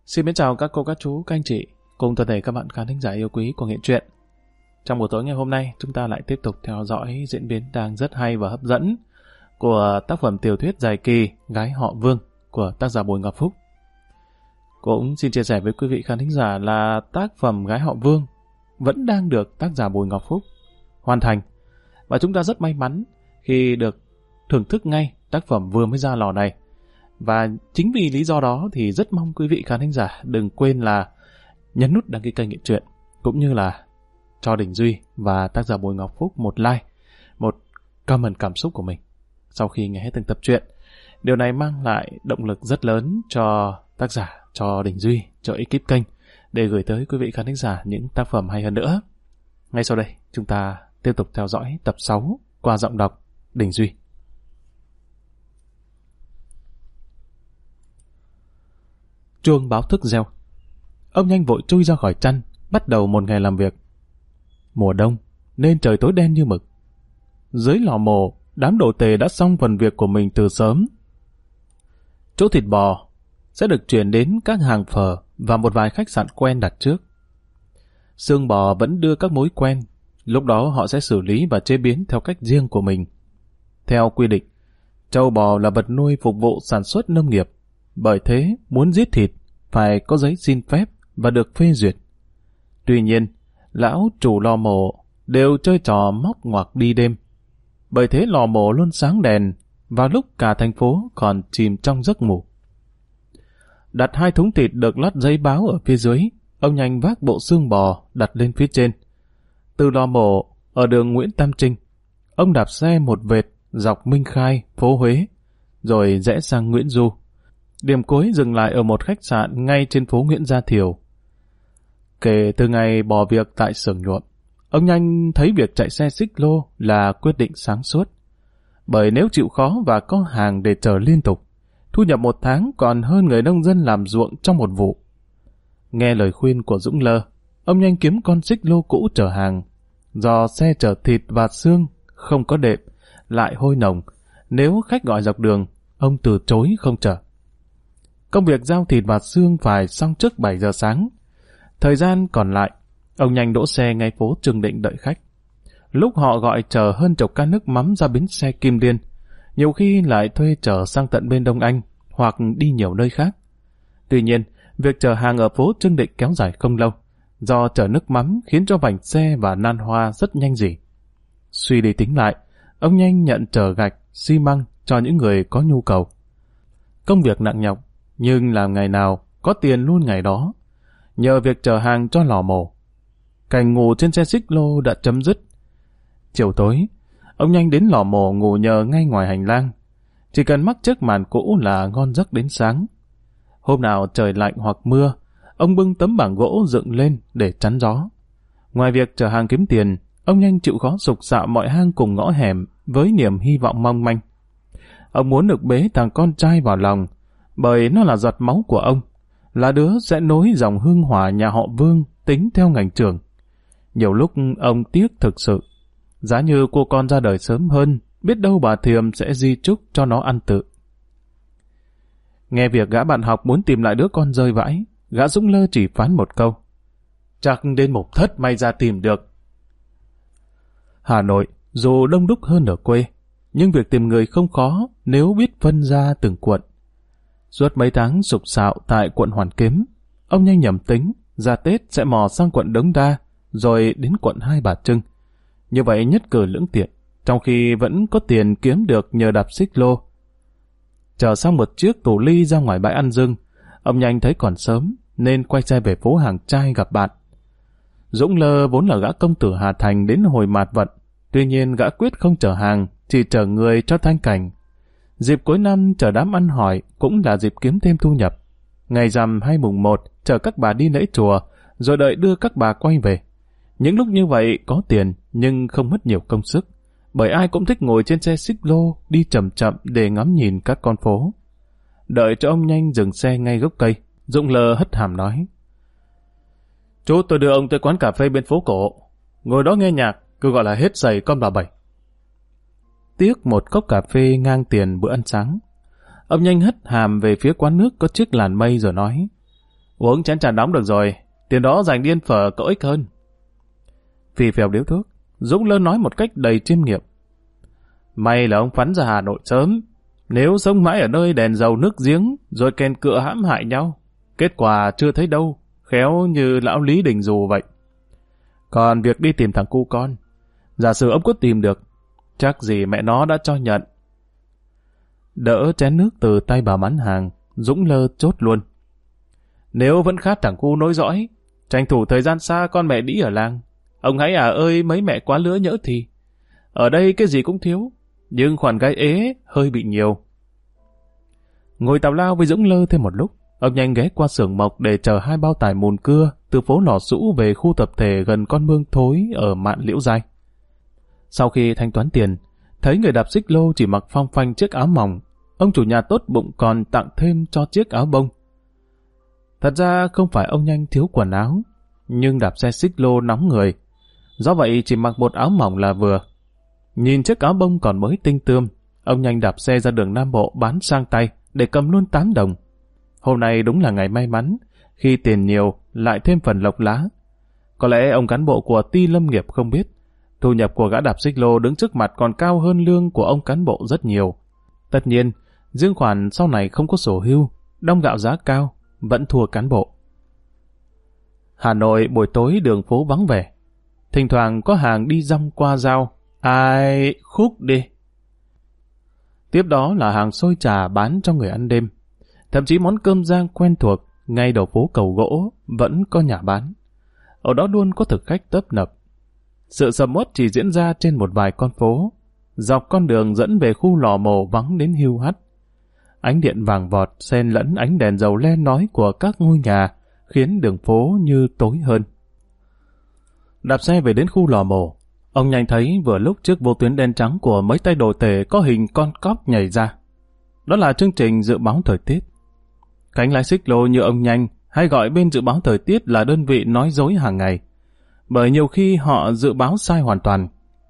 Xin mến chào các cô, các chú, các anh chị, cùng toàn thể các bạn khán thính giả yêu quý của Nghệ Truyện. Trong buổi tối ngày hôm nay, chúng ta lại tiếp tục theo dõi diễn biến đang rất hay và hấp dẫn của tác phẩm tiểu thuyết dài kỳ Gái họ Vương của tác giả Bùi Ngọc Phúc. Cũng xin chia sẻ với quý vị khán thính giả là tác phẩm Gái họ Vương vẫn đang được tác giả Bùi Ngọc Phúc hoàn thành. Và chúng ta rất may mắn khi được thưởng thức ngay tác phẩm vừa mới ra lò này. Và chính vì lý do đó thì rất mong quý vị khán thính giả đừng quên là nhấn nút đăng ký kênh Nghệ Truyện, cũng như là cho Đình Duy và tác giả Bùi Ngọc Phúc một like, một comment cảm xúc của mình sau khi nghe hết từng tập truyện. Điều này mang lại động lực rất lớn cho tác giả, cho Đình Duy, cho ekip kênh để gửi tới quý vị khán thính giả những tác phẩm hay hơn nữa. Ngay sau đây, chúng ta tiếp tục theo dõi tập 6 qua giọng đọc Đình Duy. Chuông báo thức reo. Ông nhanh vội chui ra khỏi chăn, bắt đầu một ngày làm việc. Mùa đông nên trời tối đen như mực. Dưới lò mổ, đám đồ tề đã xong phần việc của mình từ sớm. Chỗ thịt bò sẽ được chuyển đến các hàng phở và một vài khách sạn quen đặt trước. Xương bò vẫn đưa các mối quen, lúc đó họ sẽ xử lý và chế biến theo cách riêng của mình. Theo quy định, trâu bò là vật nuôi phục vụ sản xuất nông nghiệp, bởi thế muốn giết thịt phải có giấy xin phép và được phê duyệt. Tuy nhiên, lão chủ lò mổ đều chơi trò móc ngoặc đi đêm, bởi thế lò mổ luôn sáng đèn vào lúc cả thành phố còn chìm trong giấc ngủ. Đặt 2 thúng thịt được lót giấy báo ở phía dưới, ông nhanh vác bộ xương bò đặt lên phía trên. Từ lò mổ ở đường Nguyễn Tam Trinh, ông đạp xe một vệt dọc Minh Khai, phố Huế, rồi rẽ sang Nguyễn Du. Điểm cuối dừng lại ở một khách sạn ngay trên phố Nguyễn Gia Thiều. Kể từ ngày bỏ việc tại xưởng nhuộm, ông nhanh thấy việc chạy xe xích lô là quyết định sáng suốt. Bởi nếu chịu khó và có hàng để chở liên tục, thu nhập một tháng còn hơn người nông dân làm ruộng trong một vụ. Nghe lời khuyên của Dũng Lơ, ông nhanh kiếm con xích lô cũ chở hàng. Do xe chở thịt và xương không có đệm, lại hôi nồng, nếu khách gọi dọc đường, ông từ chối không chở. Công việc giao thịt và xương phải xong trước 7 giờ sáng. Thời gian còn lại, ông nhanh đỗ xe ngay phố Trương Định đợi khách. Lúc họ gọi chở hơn chục can nước mắm ra bến xe Kim Liên, nhiều khi lại thuê chở sang tận bên Đông Anh hoặc đi nhiều nơi khác. Tuy nhiên, việc chở hàng ở phố Trương Định kéo dài không lâu, do chở nước mắm khiến cho vành xe và nan hoa rất nhanh rỉ. Suy đi tính lại, ông nhanh nhận chở gạch, xi măng cho những người có nhu cầu. Công việc nặng nhọc, nhưng làm ngày nào có tiền luôn ngày đó. Nhờ việc chở hàng cho lò mổ, cảnh ngủ trên xe xích lô đã chấm dứt. Chiều tối, ông nhanh đến lò mổ ngủ nhờ ngay ngoài hành lang. Chỉ cần mắc chiếc màn cũ là ngon giấc đến sáng. Hôm nào trời lạnh hoặc mưa, ông bưng tấm bảng gỗ dựng lên để chắn gió. Ngoài việc chở hàng kiếm tiền, ông nhanh chịu khó sục sạo mọi hang cùng ngõ hẻm với niềm hy vọng mong manh. Ông muốn được bế thằng con trai vào lòng, bởi nó là giọt máu của ông, là đứa sẽ nối dòng hương hỏa nhà họ Vương tính theo ngành trưởng. Nhiều lúc ông tiếc thực sự. Giá như cô con ra đời sớm hơn, biết đâu bà Thiềm sẽ di chúc cho nó ăn tự. Nghe việc gã bạn học muốn tìm lại đứa con rơi vãi, gã Dũng Lơ chỉ phán một câu: chắc đến Mục Thất may ra tìm được. Hà Nội dù đông đúc hơn ở quê, nhưng việc tìm người không khó nếu biết phân ra từng quận. Suốt mấy tháng sục sạo tại quận Hoàn Kiếm, ông nhanh nhầm tính ra Tết sẽ mò sang quận Đống Đa, rồi đến quận Hai Bà Trưng. Như vậy nhất cử lưỡng tiện, trong khi vẫn có tiền kiếm được nhờ đạp xích lô. Chờ xong một chiếc tủ ly ra ngoài bãi ăn dưng, ông nhanh thấy còn sớm nên quay xe về phố Hàng Trai gặp bạn. Dũng Lơ vốn là gã công tử Hà Thành đến hồi mạt vận, tuy nhiên gã quyết không chở hàng, chỉ chở người cho thanh cảnh. Dịp cuối năm chở đám ăn hỏi cũng là dịp kiếm thêm thu nhập. Ngày rằm hay mùng 1 chở các bà đi lễ chùa, rồi đợi đưa các bà quay về. Những lúc như vậy có tiền nhưng không mất nhiều công sức, bởi ai cũng thích ngồi trên xe xích lô đi chậm chậm để ngắm nhìn các con phố. Đợi cho ông nhanh dừng xe ngay gốc cây, Dũng Lơ hất hàm nói: chú, tôi đưa ông tới quán cà phê bên phố cổ, ngồi đó nghe nhạc, cứ gọi là hết giày con bà Bảy. Tiếc một cốc cà phê ngang tiền bữa ăn sáng, ông nhanh hất hàm về phía quán nước có chiếc làn mây rồi nói: Uống chén trà nóng được rồi, tiền đó dành đi ăn phở có ích hơn. Phì phèo điếu thuốc, Dũng Lơ nói một cách đầy chiêm nghiệm. May là ông phắn ra Hà Nội sớm. Nếu sống mãi ở nơi đèn dầu nước giếng, rồi kèn cựa hãm hại nhau, kết quả chưa thấy đâu, khéo như lão Lý Đình Dù vậy. Còn việc đi tìm thằng cu con, giả sử ông có tìm được, chắc gì mẹ nó đã cho nhận. Đỡ chén nước từ tay bà bán hàng, Dũng Lơ chốt luôn. Nếu vẫn khát thằng cu nối dõi, tranh thủ thời gian xa con mẹ đĩ ở làng. Ông hãy ơi mấy mẹ quá lứa nhỡ thì. Ở đây cái gì cũng thiếu, nhưng khoản gái ế hơi bị nhiều. Ngồi tào lao với Dũng Lơ thêm một lúc, ông nhanh ghé qua xưởng mộc để chờ 2 bao tải mùn cưa từ phố Lò Sũ về khu tập thể gần con mương thối ở mạn Liễu Giai. Sau khi thanh toán tiền, thấy người đạp xích lô chỉ mặc phong phanh chiếc áo mỏng, ông chủ nhà tốt bụng còn tặng thêm cho chiếc áo bông. Thật ra không phải ông nhanh thiếu quần áo, nhưng đạp xe xích lô nóng người, do vậy chỉ mặc một áo mỏng là vừa. Nhìn chiếc áo bông còn mới tinh tươm, ông nhanh đạp xe ra đường Nam Bộ bán sang tay để cầm luôn 8 đồng. Hôm nay đúng là ngày may mắn, khi tiền nhiều lại thêm phần lộc lá. Có lẽ ông cán bộ của ty lâm nghiệp không biết, thu nhập của gã đạp xích lô đứng trước mặt còn cao hơn lương của ông cán bộ rất nhiều. Tất nhiên, riêng khoản sau này không có sổ hưu, đong gạo giá cao, vẫn thua cán bộ. Hà Nội buổi tối đường phố vắng vẻ, thỉnh thoảng có hàng đi dăm qua giao, ai khúc đi. Tiếp đó là hàng xôi trà bán cho người ăn đêm. Thậm chí món cơm rang quen thuộc, ngay đầu phố Cầu Gỗ, vẫn có nhà bán. Ở đó luôn có thực khách tấp nập. Sự sầm uất chỉ diễn ra trên một vài con phố. Dọc con đường dẫn về khu lò mổ vắng đến hiu hắt. Ánh điện vàng vọt xen lẫn ánh đèn dầu le nói của các ngôi nhà, khiến đường phố như tối hơn. Đạp xe về đến khu lò mổ, ông nhanh thấy vừa lúc trước vô tuyến đen trắng của mấy tay đồ tể có hình con cóc nhảy ra. Đó là chương trình dự báo thời tiết. Cánh lái xích lô như ông nhanh hay gọi bên dự báo thời tiết là đơn vị nói dối hàng ngày, bởi nhiều khi họ dự báo sai hoàn toàn.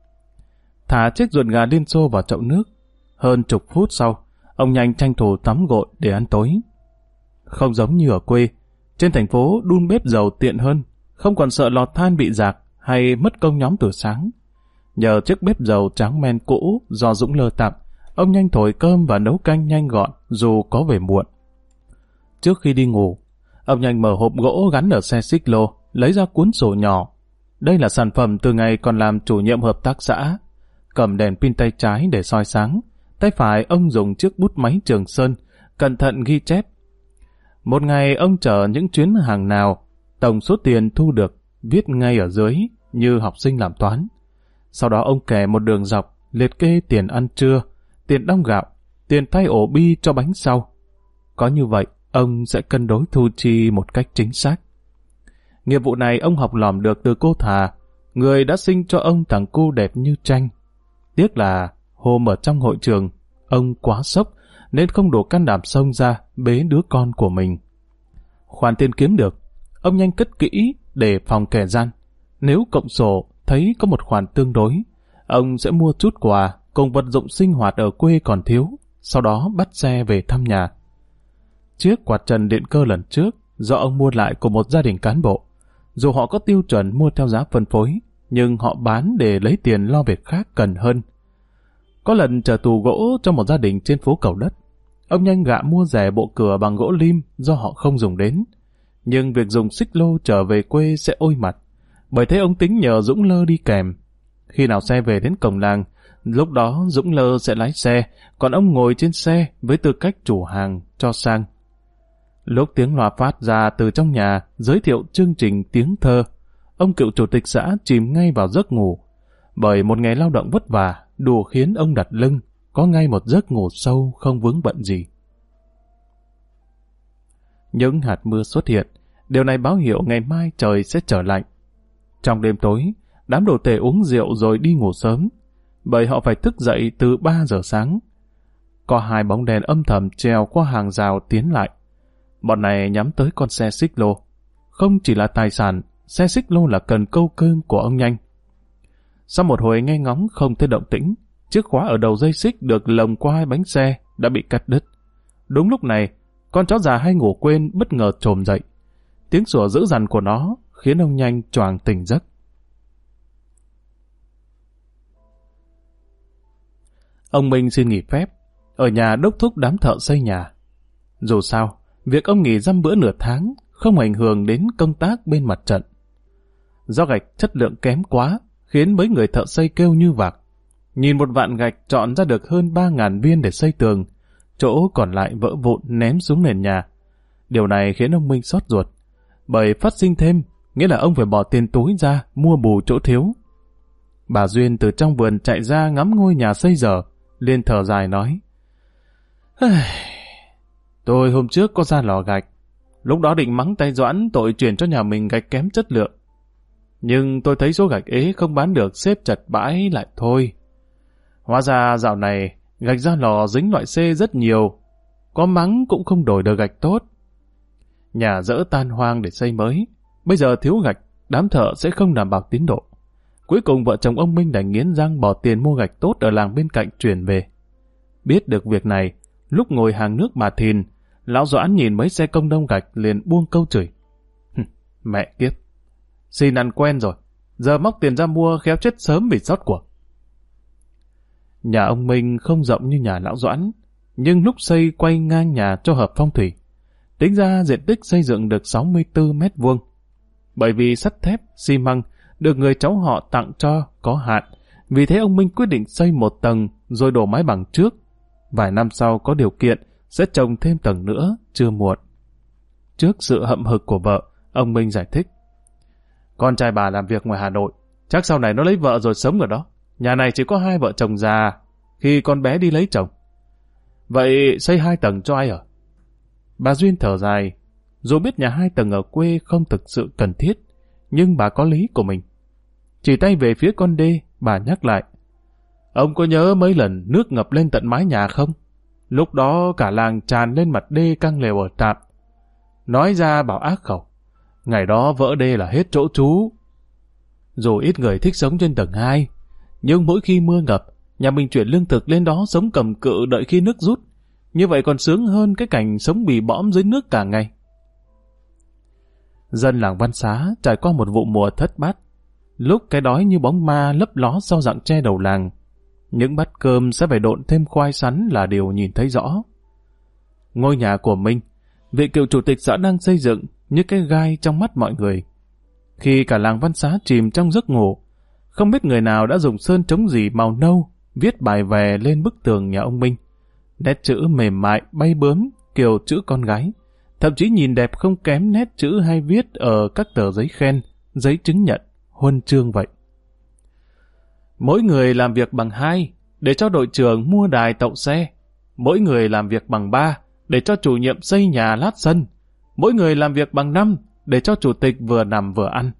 Thả chiếc ruột gà Liên Xô vào chậu nước. Hơn chục phút sau, ông nhanh tranh thủ tắm gội để ăn tối. Không giống như ở quê, trên thành phố đun bếp dầu tiện hơn, không còn sợ lò than bị rạc hay mất công nhóm từ sáng. Nhờ chiếc bếp dầu tráng men cũ do Dũng Lơ tặng, ông nhanh thổi cơm và nấu canh nhanh gọn dù có về muộn. Trước khi đi ngủ, ông nhanh mở hộp gỗ gắn ở xe xích lô, lấy ra cuốn sổ nhỏ. Đây là sản phẩm từ ngày còn làm chủ nhiệm hợp tác xã. Cầm đèn pin tay trái để soi sáng, tay phải ông dùng chiếc bút máy Trường Sơn, cẩn thận ghi chép. Một ngày ông chở những chuyến hàng nào, tổng số tiền thu được viết ngay ở dưới như học sinh làm toán. Sau đó ông kẻ một đường dọc, liệt kê tiền ăn trưa, tiền đong gạo, tiền thay ổ bi cho bánh sau. Có như vậy, ông sẽ cân đối thu chi một cách chính xác. Nghiệp vụ này ông học lỏm được từ cô Thà, người đã sinh cho ông thằng cu đẹp như tranh. Tiếc là hôm ở trong hội trường, ông quá sốc nên không đủ can đảm xông ra bế đứa con của mình. Khoản tiền kiếm được, ông nhanh cất kỹ để phòng kẻ gian. Nếu cộng sổ thấy có một khoản tương đối, ông sẽ mua chút quà cùng vật dụng sinh hoạt ở quê còn thiếu, sau đó bắt xe về thăm nhà. Chiếc quạt trần điện cơ lần trước do ông mua lại của một gia đình cán bộ. Dù họ có tiêu chuẩn mua theo giá phân phối, nhưng họ bán để lấy tiền lo việc khác cần hơn. Có lần chở tù gỗ cho một gia đình trên phố Cầu Đất, ông nhanh gạ mua rẻ bộ cửa bằng gỗ lim do họ không dùng đến. Nhưng việc dùng xích lô trở về quê sẽ ôi mặt, bởi thế ông tính nhờ Dũng Lơ đi kèm. Khi nào xe về đến cổng làng, lúc đó Dũng Lơ sẽ lái xe, còn ông ngồi trên xe với tư cách chủ hàng cho sang. Lúc tiếng loa phát ra từ trong nhà giới thiệu chương trình tiếng thơ, ông cựu chủ tịch xã chìm ngay vào giấc ngủ, bởi một ngày lao động vất vả đủ khiến ông đặt lưng, có ngay một giấc ngủ sâu không vướng bận gì. Những hạt mưa xuất hiện, điều này báo hiệu ngày mai trời sẽ trở lạnh. Trong đêm tối, đám đồ tể uống rượu rồi đi ngủ sớm, bởi họ phải thức dậy từ 3 giờ sáng. Có 2 bóng đèn âm thầm trèo qua hàng rào tiến lại. Bọn này nhắm tới con xe xích lô. Không chỉ là tài sản, xe xích lô là cần câu cơm của ông nhanh. Sau một hồi nghe ngóng không thấy động tĩnh, chiếc khóa ở đầu dây xích được lồng qua 2 bánh xe đã bị cắt đứt. Đúng lúc này, con chó già hay ngủ quên bất ngờ trồm dậy. tiếng sủa dữ dằn của nó khiến ông nhanh choàng tỉnh giấc. Ông Minh xin nghỉ phép, ở nhà đốc thúc đám thợ xây nhà. Dù sao, việc ông nghỉ dăm bữa nửa tháng không ảnh hưởng đến công tác bên mặt trận. Do gạch chất lượng kém quá, khiến mấy người thợ xây kêu như vạc. Nhìn một vạn gạch chọn ra được hơn 3.000 viên để xây tường, chỗ còn lại vỡ vụn ném xuống nền nhà. Điều này khiến ông Minh xót ruột, bởi phát sinh thêm, nghĩa là ông phải bỏ tiền túi ra mua bù chỗ thiếu. Bà Duyên từ trong vườn chạy ra ngắm ngôi nhà xây dở, liền thở dài nói: Tôi hôm trước có ra lò gạch, lúc đó định mắng tay Doãn tội chuyển cho nhà mình gạch kém chất lượng. Nhưng tôi thấy số gạch ế không bán được xếp chật bãi lại thôi. Hóa ra dạo này gạch ra lò dính loại C rất nhiều, có mắng cũng không đổi được gạch tốt. Nhà dỡ tan hoang để xây mới, bây giờ thiếu gạch, đám thợ sẽ không đảm bảo tiến độ. Cuối cùng vợ chồng ông Minh đành nghiến răng bỏ tiền mua gạch tốt ở làng bên cạnh chuyển về. Biết được việc này, lúc ngồi hàng nước bà Thìn, lão Doãn nhìn mấy xe công đông gạch liền buông câu chửi: Mẹ kiếp, xin ăn quen rồi, giờ móc tiền ra mua khéo chết sớm vì sót của. Nhà ông Minh không rộng như nhà lão Doãn, nhưng lúc xây quay ngang nhà cho hợp phong thủy. Tính ra diện tích xây dựng được 64 mét vuông. Bởi vì sắt thép, xi măng được người cháu họ tặng cho có hạn, vì thế ông Minh quyết định xây một tầng rồi đổ mái bằng trước. Vài năm sau có điều kiện sẽ trồng thêm tầng nữa, chưa muộn. Trước sự hậm hực của vợ, ông Minh giải thích: Con trai bà làm việc ngoài Hà Nội, chắc sau này nó lấy vợ rồi sống ở đó. Nhà này chỉ có 2 vợ chồng già, khi con bé đi lấy chồng. Vậy xây 2 tầng cho ai ở? Bà Duyên thở dài, dù biết nhà 2 tầng ở quê không thực sự cần thiết, nhưng bà có lý của mình. Chỉ tay về phía con đê, bà nhắc lại: Ông có nhớ mấy lần nước ngập lên tận mái nhà không? Lúc đó cả làng tràn lên mặt đê căng lều ở trạm. Nói ra bảo ác khẩu, ngày đó vỡ đê là hết chỗ trú. Dù ít người thích sống trên tầng 2, nhưng mỗi khi mưa ngập, nhà mình chuyển lương thực lên đó sống cầm cự đợi khi nước rút. Như vậy còn sướng hơn cái cảnh sống bì bõm dưới nước cả ngày. Dân làng Văn Xá trải qua một vụ mùa thất bát. Lúc cái đói như bóng ma lấp ló sau rặng tre đầu làng, những bát cơm sẽ phải độn thêm khoai sắn là điều nhìn thấy rõ. Ngôi nhà của Minh, vị cựu chủ tịch xã đang xây dựng như cái gai trong mắt mọi người. Khi cả làng Văn Xá chìm trong giấc ngủ, không biết người nào đã dùng sơn chống dỉ màu nâu viết bài vè lên bức tường nhà ông Minh. Nét chữ mềm mại bay bướm kiểu chữ con gái, thậm chí nhìn đẹp không kém nét chữ hay viết ở các tờ giấy khen, giấy chứng nhận, huân chương vậy. Mỗi người làm việc bằng 2 để cho đội trưởng mua đài tậu xe. Mỗi người làm việc bằng 3 để cho chủ nhiệm xây nhà lát sân. Mỗi người làm việc bằng 5 để cho chủ tịch vừa nằm vừa ăn.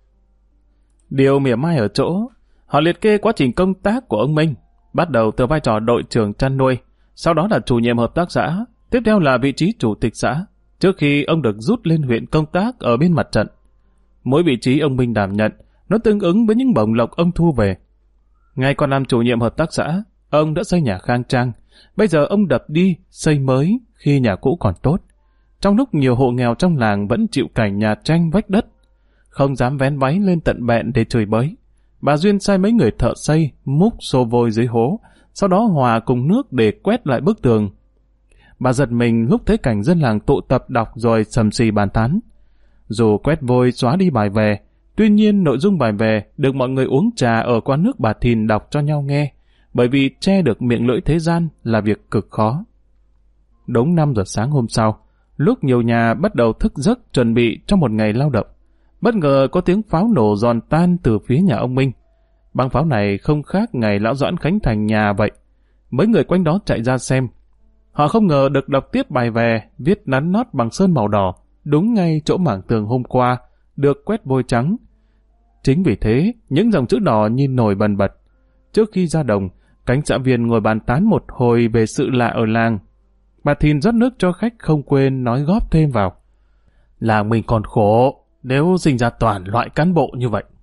Điều mỉa mai ở chỗ, họ liệt kê quá trình công tác của ông Minh, bắt đầu từ vai trò đội trưởng chăn nuôi, sau đó là chủ nhiệm hợp tác xã, tiếp theo là vị trí chủ tịch xã, trước khi ông được rút lên huyện công tác ở bên mặt trận. Mỗi vị trí ông Minh đảm nhận, nó tương ứng với những bổng lộc ông thu về. Ngay còn làm chủ nhiệm hợp tác xã, ông đã xây nhà khang trang, bây giờ ông đập đi, xây mới khi nhà cũ còn tốt. Trong lúc nhiều hộ nghèo trong làng vẫn chịu cảnh nhà tranh vách đất, không dám vén váy lên tận bẹn để chửi bới, bà Duyên sai mấy người thợ xây múc xô vôi dưới hố, sau đó hòa cùng nước để quét lại bức tường. Bà giật mình lúc thấy cảnh dân làng tụ tập đọc rồi sầm xì bàn tán. Dù quét vôi xóa đi bài vè, tuy nhiên nội dung bài vè được mọi người uống trà ở quán nước bà Thìn đọc cho nhau nghe, bởi vì che được miệng lưỡi thế gian là việc cực khó. Đúng 5 giờ sáng hôm sau, lúc nhiều nhà bắt đầu thức giấc chuẩn bị cho một ngày lao động, bất ngờ có tiếng pháo nổ giòn tan từ phía nhà ông Minh. Băng pháo này không khác ngày lão Doãn khánh thành nhà vậy. Mấy người quanh đó chạy ra xem. Họ không ngờ được đọc tiếp bài vè viết nắn nót bằng sơn màu đỏ, đúng ngay chỗ mảng tường hôm qua, được quét vôi trắng. Chính vì thế, những dòng chữ đỏ nhìn nổi bần bật. Trước khi ra đồng, cánh xã viên ngồi bàn tán một hồi về sự lạ ở làng. Bà Thìn rót nước cho khách không quên nói góp thêm vào: Làng mình còn khổ nếu sinh ra toàn loại cán bộ như vậy.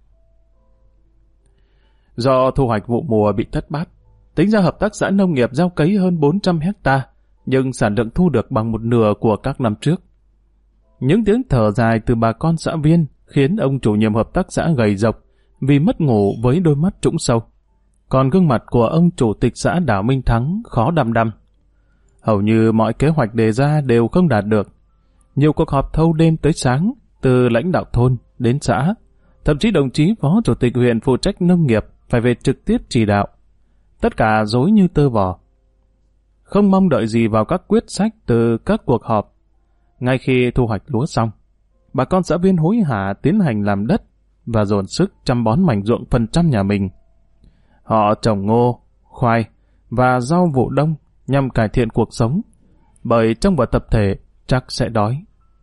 Do thu hoạch vụ mùa bị thất bát, tính ra hợp tác xã nông nghiệp gieo cấy hơn 400 hecta, nhưng sản lượng thu được bằng một nửa của các năm trước. Những tiếng thở dài từ bà con xã viên khiến ông chủ nhiệm hợp tác xã gầy rộc vì mất ngủ với đôi mắt trũng sâu. Còn gương mặt của ông chủ tịch xã Đào Minh Thắng khó đăm đăm. Hầu như mọi kế hoạch đề ra đều không đạt được. Nhiều cuộc họp thâu đêm tới sáng, từ lãnh đạo thôn đến xã. Thậm chí đồng chí phó chủ tịch huyện phụ trách nông nghiệp phải về trực tiếp chỉ đạo. Tất cả rối như tơ vò. Không mong đợi gì vào các quyết sách từ các cuộc họp. Ngay khi thu hoạch lúa xong, bà con xã viên hối hả tiến hành làm đất và dồn sức chăm bón mảnh ruộng phần trăm nhà mình. Họ trồng ngô, khoai và rau vụ đông nhằm cải thiện cuộc sống, bởi trong một tập thể chắc sẽ đói.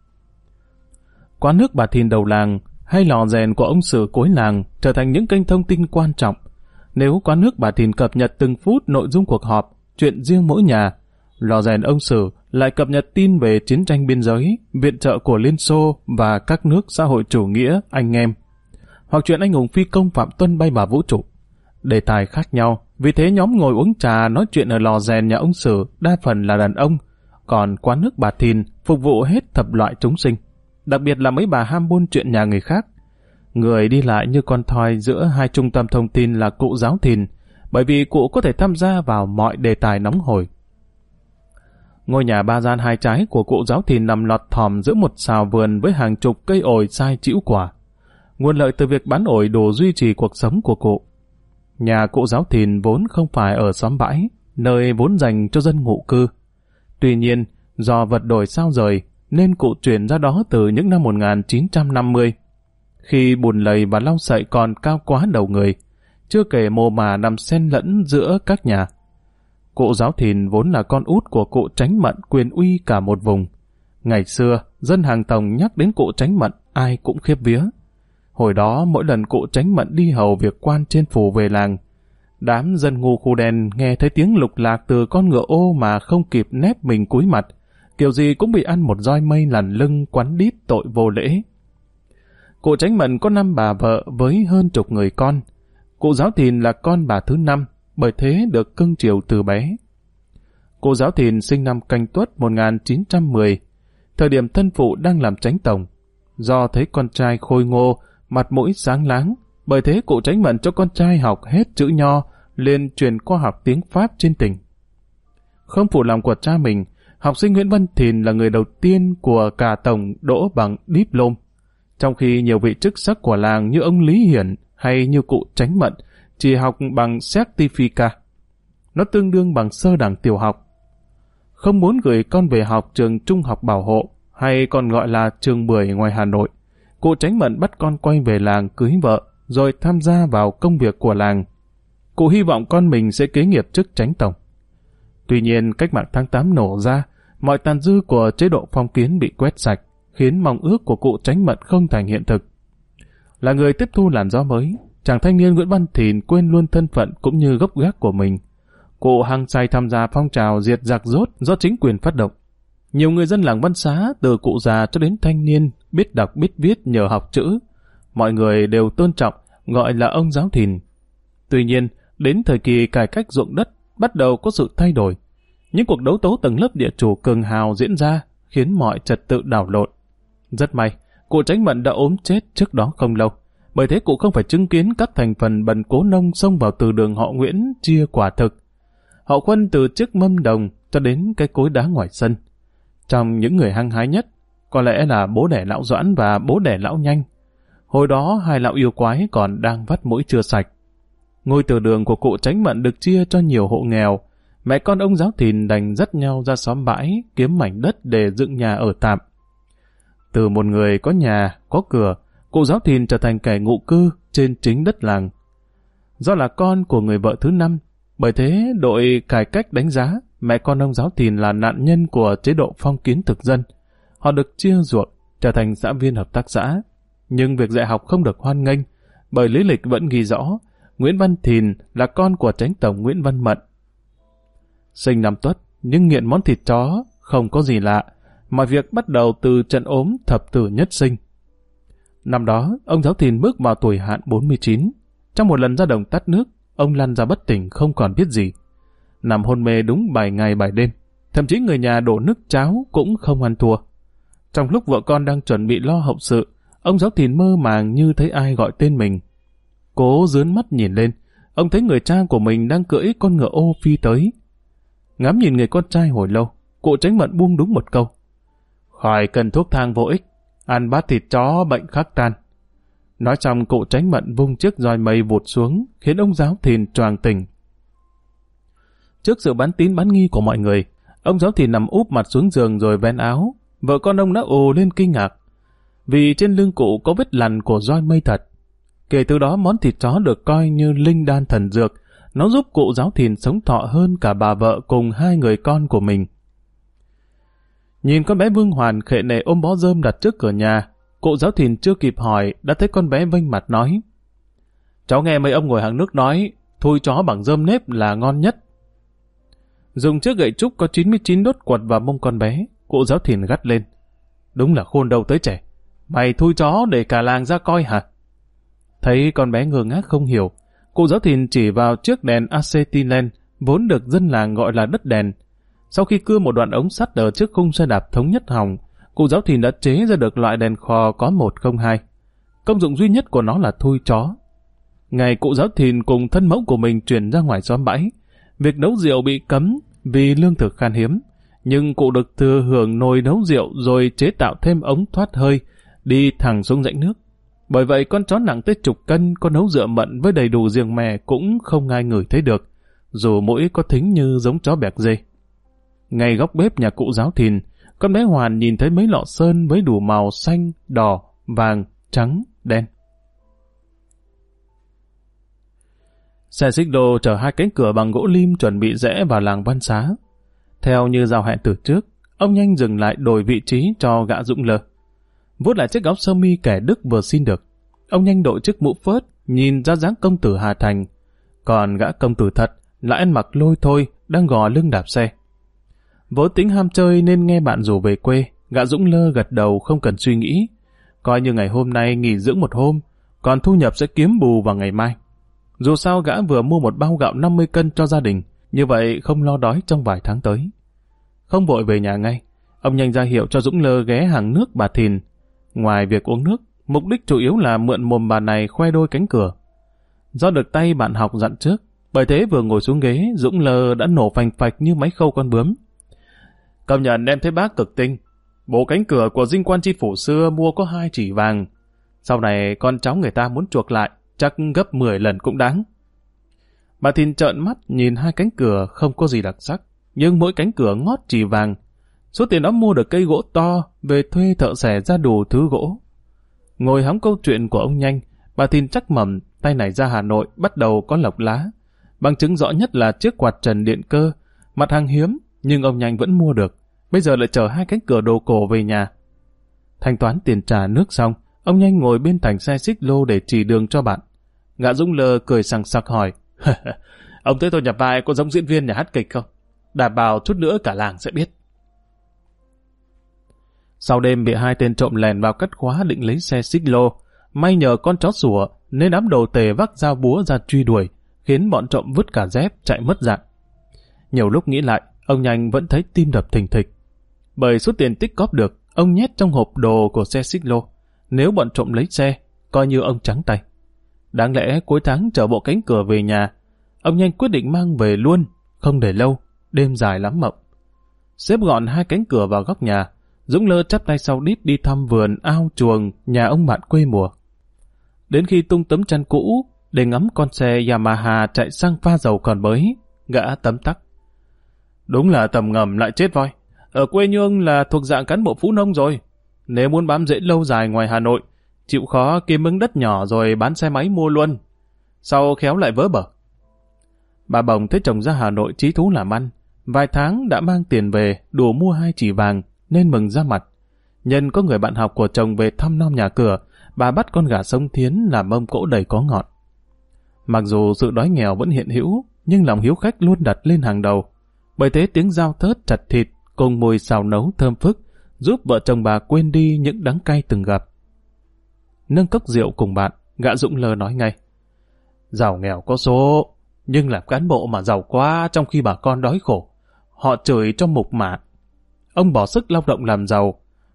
Quán nước bà Thìn đầu làng hay lò rèn của ông Sử cuối làng trở thành những kênh thông tin quan trọng. Nếu quán nước bà Thìn cập nhật từng phút nội dung cuộc họp, chuyện riêng mỗi nhà, lò rèn ông Sử lại cập nhật tin về chiến tranh biên giới, viện trợ của Liên Xô và các nước xã hội chủ nghĩa anh em, hoặc chuyện anh hùng phi công Phạm Tuân bay vào vũ trụ. Đề tài khác nhau, vì thế nhóm ngồi uống trà nói chuyện ở lò rèn nhà ông Sử đa phần là đàn ông, còn quán nước bà Thìn phục vụ hết thập loại chúng sinh, đặc biệt là mấy bà ham buôn chuyện nhà người khác. Người đi lại như con thoi giữa hai trung tâm thông tin là cụ Giáo Thìn, bởi vì cụ có thể tham gia vào mọi đề tài nóng hổi. Ngôi nhà ba gian hai trái của cụ Giáo Thìn nằm lọt thỏm giữa một xào vườn với hàng chục cây ổi sai chĩu quả. Nguồn lợi từ việc bán ổi đủ duy trì cuộc sống của cụ. Nhà cụ Giáo Thìn vốn không phải ở xóm bãi, nơi vốn dành cho dân ngụ cư. Tuy nhiên, do vật đổi sao rời, nên cụ chuyển ra đó từ những năm 1950. Khi bùn lầy và lau sậy còn cao quá đầu người, chưa kể mồ mả nằm xen lẫn giữa các nhà. Cụ Giáo Thìn vốn là con út của cụ Chánh Mận quyền uy cả một vùng. Ngày xưa, dân Hàng Tòng nhắc đến cụ Chánh Mận ai cũng khiếp vía. Hồi đó mỗi lần cụ Chánh Mận đi hầu việc quan trên phủ về làng, đám dân ngu khu đen nghe thấy tiếng lục lạc từ con ngựa ô mà không kịp nép mình cúi mặt, kiểu gì cũng bị ăn một roi mây lằn lưng quắn đít tội vô lễ. Cụ Chánh Mận có 5 bà vợ với hơn chục người con. Cụ Giáo Thìn là con bà thứ 5, bởi thế được cưng chiều từ bé. Cụ Giáo Thìn sinh năm Canh Tuất 1910, thời điểm thân phụ đang làm chánh tổng. Do thấy con trai khôi ngô, mặt mũi sáng láng, bởi thế cụ Chánh Mận cho con trai học hết chữ Nho, liền truyền qua học tiếng Pháp trên tỉnh. Không phụ lòng của cha mình, học sinh Nguyễn Văn Thìn là người đầu tiên của cả tổng đỗ bằng diplôme, trong khi nhiều vị chức sắc của làng như ông Lý Hiển hay như cụ Chánh Mận chỉ học bằng certificat. Nó tương đương bằng sơ đẳng tiểu học. Không muốn gửi con về học trường trung học bảo hộ, hay còn gọi là trường Bưởi ngoài Hà Nội, cụ Chánh Mận bắt con quay về làng cưới vợ, rồi tham gia vào công việc của làng. Cụ hy vọng con mình sẽ kế nghiệp chức chánh tổng. Tuy nhiên, cách mạng tháng 8 nổ ra, mọi tàn dư của chế độ phong kiến bị quét sạch, khiến mong ước của cụ Chánh Mận không thành hiện thực. Là người tiếp thu làn gió mới, chàng thanh niên Nguyễn Văn Thìn quên luôn thân phận cũng như gốc gác của mình. Cụ hăng say tham gia phong trào diệt giặc rốt do chính quyền phát động. Nhiều người dân làng Văn Xá, từ cụ già cho đến thanh niên, biết đọc biết viết nhờ học chữ. Mọi người đều tôn trọng, gọi là ông Giáo Thìn. Tuy nhiên, đến thời kỳ cải cách ruộng đất, bắt đầu có sự thay đổi. Những cuộc đấu tố tầng lớp địa chủ cường hào diễn ra, khiến mọi trật tự đảo lộn. Rất may, cụ Chánh Mận đã ốm chết trước đó không lâu. Bởi thế cụ không phải chứng kiến các thành phần bần cố nông xông vào từ đường họ Nguyễn chia quả thực. Họ khuân từ chiếc mâm đồng cho đến cái cối đá ngoài sân. Trong những người hăng hái nhất, có lẽ là bố đẻ lão Doãn và bố đẻ lão Nhanh. Hồi đó hai lão yêu quái còn đang vắt mũi chưa sạch. Ngôi từ đường của cụ Chánh Mận được chia cho nhiều hộ nghèo. Mẹ con ông Giáo Thìn đành dắt nhau ra xóm bãi kiếm mảnh đất để dựng nhà ở tạm. Từ một người có nhà, có cửa, cụ Giáo Thìn trở thành kẻ ngụ cư trên chính đất làng. Do là con của người vợ thứ 5, bởi thế đội cải cách đánh giá mẹ con ông Giáo Thìn là nạn nhân của chế độ phong kiến thực dân. Họ được chia ruộng, trở thành xã viên hợp tác xã. Nhưng việc dạy học không được hoan nghênh, bởi lý lịch vẫn ghi rõ Nguyễn Văn Thìn là con của chánh tổng Nguyễn Văn Mận. Sinh năm Tuất, nhưng nghiện món thịt chó, không có gì lạ. Mọi việc bắt đầu từ trận ốm thập tử nhất sinh. Năm đó, ông Giáo Thìn bước vào tuổi hạn 49. Trong một lần ra đồng tắt nước, ông lăn ra bất tỉnh không còn biết gì. Nằm hôn mê đúng 7 ngày 7 đêm. Thậm chí người nhà đổ nước cháo cũng không ăn thua. Trong lúc vợ con đang chuẩn bị lo hậu sự, ông Giáo Thìn mơ màng như thấy ai gọi tên mình. Cố dướn mắt nhìn lên, ông thấy người cha của mình đang cưỡi con ngựa ô phi tới. Ngắm nhìn người con trai hồi lâu, cụ Chánh Mận buông đúng một câu: khỏi cần thuốc thang vô ích, ăn bát thịt chó bệnh khắc tan. Nói xong cụ Chánh Mận vung chiếc roi mây vụt xuống, khiến ông Giáo Thìn choàng tỉnh. Trước sự bán tín bán nghi của mọi người, ông Giáo Thìn nằm úp mặt xuống giường rồi vén áo. Vợ con ông đã ồ lên kinh ngạc, vì trên lưng cụ có vết lằn của roi mây thật. Kể từ đó món thịt chó được coi như linh đan thần dược, nó giúp cụ Giáo Thìn sống thọ hơn cả bà vợ cùng 2 người con của mình. Nhìn con bé Vương Hoàn khệ nệ ôm bó rơm đặt trước cửa nhà, cụ Giáo Thìn chưa kịp hỏi đã thấy con bé vênh mặt nói: cháu nghe mấy ông ngồi hàng nước nói thui chó bằng rơm nếp là ngon nhất. Dùng chiếc gậy trúc có 99 đốt quật vào mông con bé, cụ Giáo Thìn gắt lên: đúng là khôn đầu tới trẻ, mày thui chó để cả làng ra coi hả? Thấy con bé ngơ ngác không hiểu, cụ Giáo Thìn chỉ vào chiếc đèn acetylene vốn được dân làng gọi là đất đèn. Sau khi cưa một đoạn ống sắt ở trước khung xe đạp thống nhất hỏng, cụ Giáo Thìn đã chế ra được loại đèn khò có 102. Công dụng duy nhất của nó là thui chó. Ngày cụ Giáo Thìn cùng thân mẫu của mình chuyển ra ngoài xóm bãi, việc nấu rượu bị cấm vì lương thực khan hiếm, nhưng cụ được thừa hưởng nồi nấu rượu rồi chế tạo thêm ống thoát hơi đi thẳng xuống rãnh nước. Bởi vậy con chó nặng tới chục cân có nấu rượu mận với đầy đủ giềng mè cũng không ai ngửi thấy được, dù mũi có thính như giống chó bẹc dê. Ngay góc bếp nhà cụ Giáo Thìn, con bé Hoàn nhìn thấy mấy lọ sơn với đủ màu xanh, đỏ, vàng, trắng, đen. Xe xích lô chở 2 cánh cửa bằng gỗ lim chuẩn bị rẽ vào làng Văn Xá. Theo như giao hẹn từ trước, ông nhanh dừng lại đổi vị trí cho gã Dũng Lơ. Vuốt lại chiếc áo sơ mi kẻ Đức vừa xin được, ông nhanh đội chiếc mũ phớt, nhìn ra dáng công tử Hà Thành. Còn gã công tử thật là ăn mặc lôi thôi, đang gò lưng đạp xe. Vốn tính ham chơi nên nghe bạn rủ về quê, gã Dũng Lơ gật đầu không cần suy nghĩ, coi như ngày hôm nay nghỉ dưỡng một hôm, còn thu nhập sẽ kiếm bù vào ngày mai. Dù sao gã vừa mua một bao gạo 50 cân cho gia đình, như vậy không lo đói trong vài tháng tới. Không vội về nhà ngay, ông nhanh ra hiệu cho Dũng Lơ ghé hàng nước bà Thìn. Ngoài việc uống nước, mục đích chủ yếu là mượn mồm bà này khoe đôi cánh cửa. Do được tay bạn học dặn trước, bởi thế vừa ngồi xuống ghế, Dũng Lơ đã nổ phành phạch như máy khâu con bướm. Công nhận em thấy bác cực tinh. Bộ cánh cửa của dinh quan chi phủ xưa mua có 2 chỉ vàng. Sau này con cháu người ta muốn chuộc lại, chắc gấp 10 lần cũng đáng. Bà Thìn trợn mắt nhìn 2 cánh cửa không có gì đặc sắc, nhưng mỗi cánh cửa ngót chỉ vàng. Số tiền đó mua được cây gỗ to, về thuê thợ xẻ ra đủ thứ gỗ. Ngồi hóng câu chuyện của ông Nhanh, bà Thìn chắc mẩm tay này ra Hà Nội bắt đầu có lộc lá. Bằng chứng rõ nhất là chiếc quạt trần điện cơ, mặt hàng hiếm, nhưng ông Nhanh vẫn mua được. Bây giờ lại chở 2 cánh cửa đồ cổ về nhà. Thanh toán tiền trà nước xong, ông Nhanh ngồi bên thành xe xích lô để chỉ đường cho bạn. Gã Dũng Lơ cười sằng sặc hỏi: ông thấy tôi nhập vai có giống diễn viên nhà hát kịch không? Đảm bảo chút nữa cả làng sẽ biết. Sau đêm bị 2 tên trộm lèn vào cắt khóa định lấy xe xích lô, may nhờ con chó sủa nên đám đồ tề vác dao búa ra truy đuổi, khiến bọn trộm vứt cả dép chạy mất dạng. Nhiều lúc nghĩ lại, ông Nhanh vẫn thấy tim đập thình thịch. Bởi số tiền tích cóp được, ông nhét trong hộp đồ của xe xích lô. Nếu bọn trộm lấy xe, coi như ông trắng tay. Đáng lẽ cuối tháng chở bộ cánh cửa về nhà, ông Nhanh quyết định mang về luôn, không để lâu, đêm dài lắm mộng. Xếp gọn 2 cánh cửa vào góc nhà, Dũng Lơ chắp tay sau đít đi thăm vườn, ao, chuồng, nhà ông bạn quê mùa. Đến khi tung tấm chăn cũ để ngắm con xe Yamaha chạy sang pha dầu còn mới, gã tấm tắc: đúng là tầm ngầm lại chết voi. Ở quê như ông là thuộc dạng cán bộ phú nông rồi. Nếu muốn bám rễ lâu dài ngoài Hà Nội, chịu khó kiếm miếng đất nhỏ rồi bán xe máy mua luôn. Sau khéo lại vỡ bờ. Bà Bồng thấy chồng ra Hà Nội chí thú làm ăn, vài tháng đã mang tiền về đủ mua 2 chỉ vàng nên mừng ra mặt. Nhân có người bạn học của chồng về thăm nom nhà cửa, bà bắt con gà sống thiến làm mâm cỗ đầy có ngọt. Mặc dù sự đói nghèo vẫn hiện hữu, nhưng lòng hiếu khách luôn đặt lên hàng đầu. Bởi thế tiếng dao thớt chặt thịt cùng mùi xào nấu thơm phức giúp vợ chồng bà quên đi những đắng cay từng gặp. Nâng cốc rượu cùng bạn, gã Dũng Lơ nói ngay: giàu nghèo có số, nhưng làm cán bộ mà giàu quá trong khi bà con đói khổ, họ chửi cho mục mạ. Ông bỏ sức lao động làm giàu,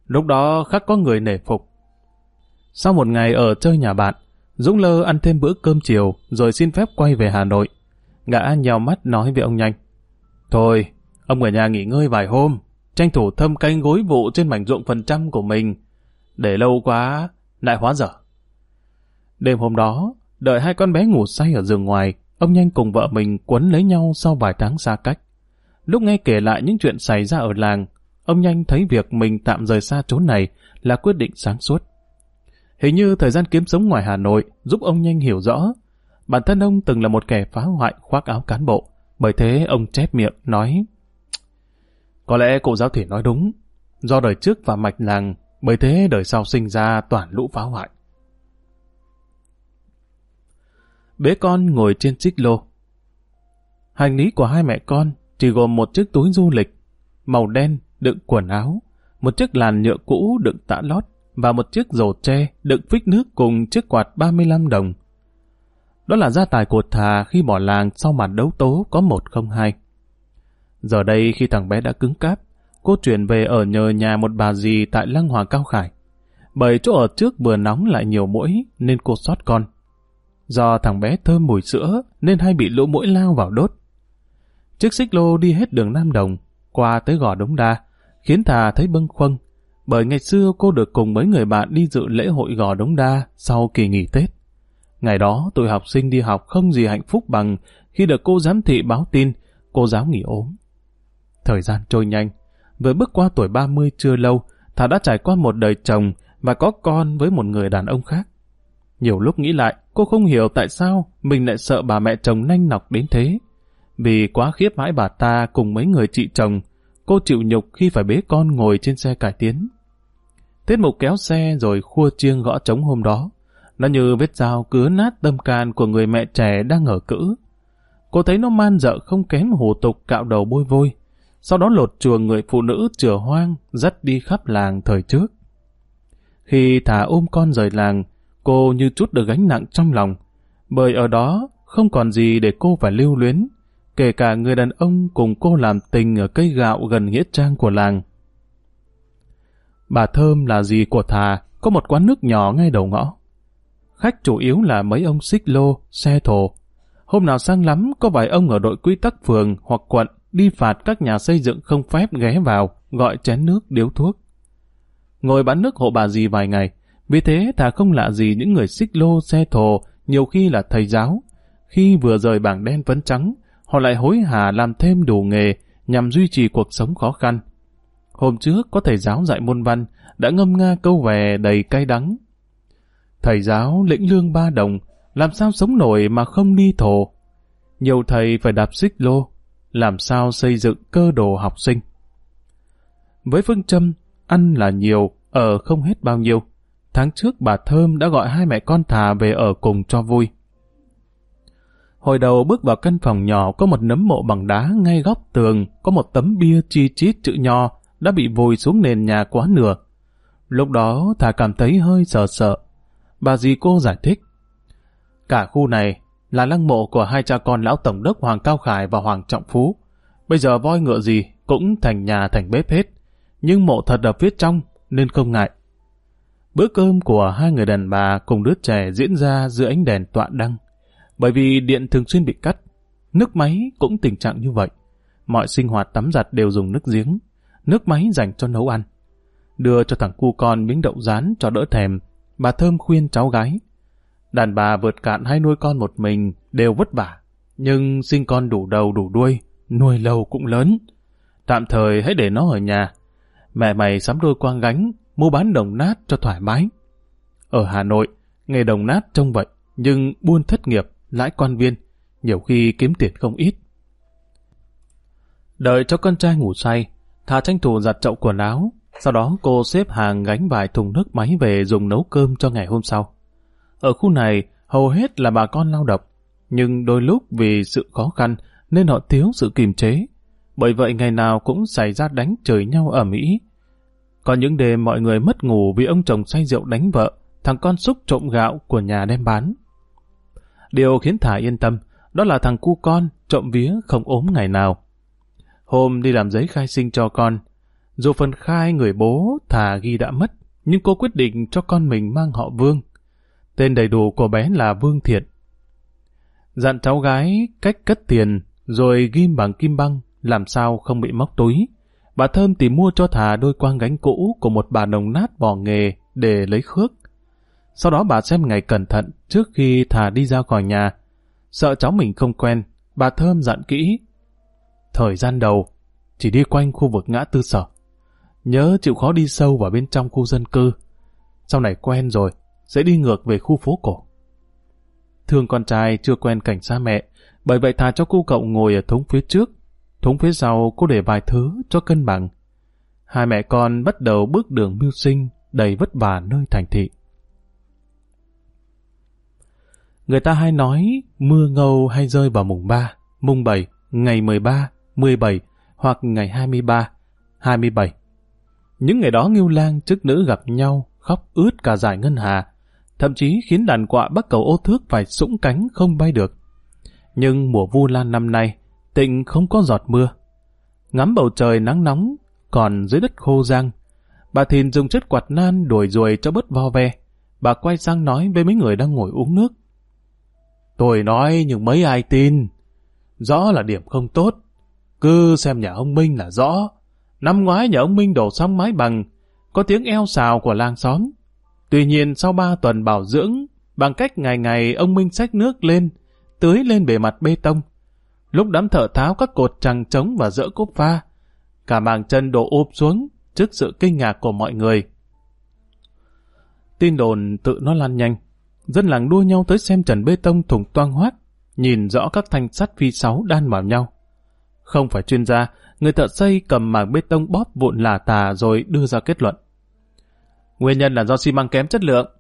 Lúc đó khắc có người nể phục. Sau một ngày ở chơi nhà bạn, Dũng lơ ăn thêm bữa cơm chiều rồi xin phép quay về Hà Nội. Gã nhào mắt nói với ông Nhanh: Thôi, ông ở nhà nghỉ ngơi vài hôm, tranh thủ thâm canh gối vụ trên mảnh ruộng phần trăm của mình. Để lâu quá, lại hóa dở. Đêm hôm đó, đợi hai con bé ngủ say ở giường ngoài, ông Nhanh cùng vợ mình quấn lấy nhau sau vài tháng xa cách. Lúc nghe kể lại những chuyện xảy ra ở làng, ông Nhanh thấy việc mình tạm rời xa chốn này là quyết định sáng suốt. Hình như thời gian kiếm sống ngoài Hà Nội giúp ông Nhanh hiểu rõ bản thân ông từng là một kẻ phá hoại khoác áo cán bộ. Bởi thế ông chép miệng nói: Có lẽ cụ giáo thủy nói đúng, do đời trước và mạch làng, bởi thế đời sau sinh ra toàn lũ phá hoại. Bế con ngồi trên xích lô. Hành lý của hai mẹ con chỉ gồm một chiếc túi du lịch màu đen đựng quần áo, một chiếc làn nhựa cũ đựng tã lót và một chiếc rổ tre đựng phích nước cùng chiếc quạt 35 đồng. Đó là gia tài của Thà khi bỏ làng sau màn đấu tố có 1-0-2. Giờ đây khi thằng bé đã cứng cáp, cô chuyển về ở nhờ nhà một bà dì tại Lăng Hòa Cao Khải. Bởi chỗ ở trước vừa nóng lại nhiều muỗi nên cô xót con. Do thằng bé thơm mùi sữa nên hay bị lũ muỗi lao vào đốt. Chiếc xích lô đi hết đường Nam Đồng, qua tới Gò Đống Đa, khiến Thà thấy bâng khuâng. Bởi ngày xưa cô được cùng mấy người bạn đi dự lễ hội Gò Đống Đa sau kỳ nghỉ Tết. Ngày đó tụi học sinh đi học không gì hạnh phúc bằng khi được cô giám thị báo tin cô giáo nghỉ ốm. Thời gian trôi nhanh, vừa bước qua tuổi 30 chưa lâu, Thà đã trải qua một đời chồng và có con với một người đàn ông khác. Nhiều lúc nghĩ lại, cô không hiểu tại sao mình lại sợ bà mẹ chồng nanh nọc đến thế. Vì quá khiếp hãi bà ta cùng mấy người chị chồng, cô chịu nhục khi phải bế con ngồi trên xe cải tiến. Tiết mục kéo xe rồi khua chiêng gõ trống hôm đó, nó như vết dao cứa nát tâm can của người mẹ trẻ đang ở cữ. Cô thấy nó man dợ không kém hủ tục cạo đầu bôi vôi, sau đó lột chuồng người phụ nữ chửa hoang dắt đi khắp làng thời trước. Khi Thà ôm con rời làng, cô như trút được gánh nặng trong lòng, bởi ở đó không còn gì để cô phải lưu luyến, kể cả người đàn ông cùng cô làm tình ở cây gạo gần nghĩa trang của làng. Bà Thơm là dì của Thà, có một quán nước nhỏ ngay đầu ngõ. Khách chủ yếu là mấy ông xích lô, xe thồ. Hôm nào sang lắm, có vài ông ở đội quy tắc phường hoặc quận đi phạt các nhà xây dựng không phép ghé vào, gọi chén nước điếu thuốc. Ngồi bán nước hộ bà dì vài ngày, vì thế Thà không lạ gì những người xích lô, xe thồ, nhiều khi là thầy giáo. Khi vừa rời bảng đen phấn trắng, họ lại hối hả làm thêm đủ nghề nhằm duy trì cuộc sống khó khăn. Hôm trước có thầy giáo dạy môn văn đã ngâm nga câu về đầy cay đắng. Thầy giáo lĩnh lương 3 đồng, làm sao sống nổi mà không đi thồ. Nhiều thầy phải đạp xích lô, làm sao xây dựng cơ đồ học sinh. Với phương châm ăn là nhiều, ở không hết bao nhiêu, tháng trước bà Thơm đã gọi hai mẹ con Thà về ở cùng cho vui. Hồi đầu bước vào căn phòng nhỏ có một nấm mộ bằng đá ngay góc tường, có một tấm bia chi chít chữ nho đã bị vùi xuống nền nhà quá nửa. Lúc đó Thà cảm thấy hơi sợ sợ. Bà dì cô giải thích: Cả khu này là lăng mộ của hai cha con lão tổng đốc Hoàng Cao Khải và Hoàng Trọng Phú. Bây giờ voi ngựa gì cũng thành nhà thành bếp hết, nhưng mộ thật ở phía trong nên không ngại. Bữa cơm của hai người đàn bà cùng đứa trẻ diễn ra dưới ánh đèn tọa đăng. Bởi vì điện thường xuyên bị cắt, nước máy cũng tình trạng như vậy. Mọi sinh hoạt tắm giặt đều dùng nước giếng, nước máy dành cho nấu ăn. Đưa cho thằng cu con miếng đậu rán cho đỡ thèm, bà Thơm khuyên cháu gái: Đàn bà vượt cạn hay nuôi con một mình đều vất vả, nhưng sinh con đủ đầu đủ đuôi, nuôi lâu cũng lớn. Tạm thời hãy để nó ở nhà. Mẹ mày sắm đôi quang gánh, mua bán đồng nát cho thoải mái. Ở Hà Nội, nghề đồng nát trông vậy, nhưng buôn thất nghiệp, lãi quan viên, nhiều khi kiếm tiền không ít. Đợi cho con trai ngủ say, Thà tranh thủ giặt chậu quần áo, sau đó cô xếp hàng gánh vài thùng nước máy về dùng nấu cơm cho ngày hôm sau. Ở khu này, hầu hết là bà con lao động, nhưng đôi lúc vì sự khó khăn nên họ thiếu sự kiềm chế. Bởi vậy ngày nào cũng xảy ra đánh chửi nhau ở Mỹ. Có những đêm mọi người mất ngủ vì ông chồng say rượu đánh vợ, thằng con Xúc trộm gạo của nhà đem bán. Điều khiến Thà yên tâm, đó là thằng cu con trộm vía không ốm ngày nào. Hôm đi làm giấy khai sinh cho con, Dù phần khai người bố thà ghi đã mất, nhưng cô quyết định cho con mình mang họ Vương. Tên đầy đủ của bé là Vương Thiện. Dặn cháu gái cách cất tiền, rồi ghim bằng kim băng, làm sao không bị móc túi. Bà Thơm tìm mua cho Thà đôi quang gánh cũ của một bà nồng nát bỏ nghề để lấy khước. Sau đó bà xem ngày cẩn thận trước khi Thà đi ra khỏi nhà. Sợ cháu mình không quen, bà Thơm dặn kỹ. Thời gian đầu, chỉ đi quanh khu vực ngã tư Sở. Nhớ chịu khó đi sâu vào bên trong khu dân cư. Sau này quen rồi, sẽ đi ngược về khu phố cổ. Thương con trai chưa quen cảnh xa mẹ, bởi vậy Thà cho cô cậu ngồi ở thúng phía trước. Thúng phía sau cô để vài thứ cho cân bằng. Hai mẹ con bắt đầu bước đường mưu sinh đầy vất vả nơi thành thị. Người ta hay nói mưa ngâu hay rơi vào mùng 3, mùng 7, ngày 13, 17 hoặc ngày 23, 27. Những ngày đó Ngưu Lang chức nữ gặp nhau khóc ướt cả dải ngân hà, thậm chí khiến đàn quạ Bắc Cầu Ô Thước phải sũng cánh không bay được. Nhưng mùa Vu Lan năm nay, Tịnh không có giọt mưa. Ngắm bầu trời nắng nóng, còn dưới đất khô rang. Bà Thìn dùng chất quạt nan đuổi ruồi cho bớt vo ve. Bà quay sang nói với mấy người đang ngồi uống nước. Tôi nói nhưng mấy ai tin. Rõ là điểm không tốt. Cứ xem nhà ông Minh là rõ. Năm ngoái nhà ông Minh đổ xong mái bằng, có tiếng eo xào của làng xóm. Tuy nhiên sau 3 tuần bảo dưỡng, bằng cách ngày ngày ông Minh xách nước lên, tưới lên bề mặt bê tông. Lúc đám thợ tháo các cột chằng trống và dỡ cốp pha, cả màng chân đổ ụp xuống trước sự kinh ngạc của mọi người. Tin đồn tự nó lan nhanh. Dân làng đua nhau tới xem trần bê tông thủng toang hoác, nhìn rõ các thanh sắt phi sáu đan vào nhau. Không phải chuyên gia, người thợ xây cầm màng bê tông bóp vụn lả tà rồi đưa ra kết luận. Nguyên nhân là do xi măng kém chất lượng.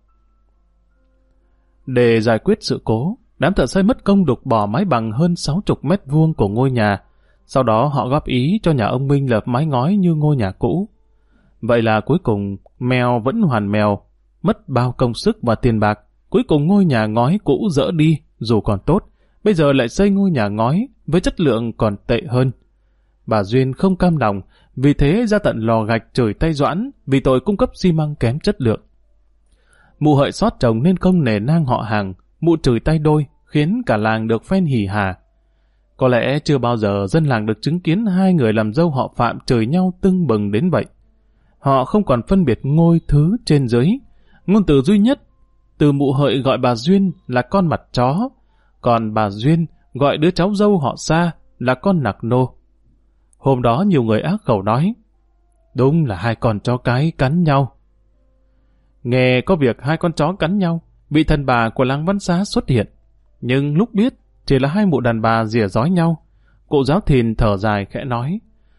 Để giải quyết sự cố, đám thợ xây mất công đục bỏ mái bằng hơn 60 mét vuông của ngôi nhà. Sau đó họ góp ý cho nhà ông Minh lợp mái ngói như ngôi nhà cũ. Vậy là cuối cùng mèo vẫn hoàn mèo, mất bao công sức và tiền bạc. Cuối cùng ngôi nhà ngói cũ dỡ đi, dù còn tốt, bây giờ lại xây ngôi nhà ngói với chất lượng còn tệ hơn. Bà Duyên không cam lòng, vì thế ra tận lò gạch chửi tay Doãn vì tội cung cấp xi măng kém chất lượng. Mụ hợi xót chồng nên không nể nang họ hàng, mụ chửi tay đôi, khiến cả làng được phen hỉ hà. Có lẽ chưa bao giờ dân làng được chứng kiến hai người làm dâu họ Phạm chửi nhau tưng bừng đến vậy. Họ không còn phân biệt ngôi thứ trên dưới. Ngôn từ duy nhất từ mụ hợi gọi bà Duyên là con mặt chó, còn bà Duyên gọi đứa cháu dâu họ Sa là con nạc nô. Hôm đó nhiều người ác khẩu nói, đúng là hai con chó cái cắn nhau. Nghe có việc hai con chó cắn nhau, vị thần bà của làng Văn Xá xuất hiện. Nhưng lúc biết chỉ là hai mụ đàn bà rỉa rói nhau, cụ giáo Thìn thở dài khẽ nói,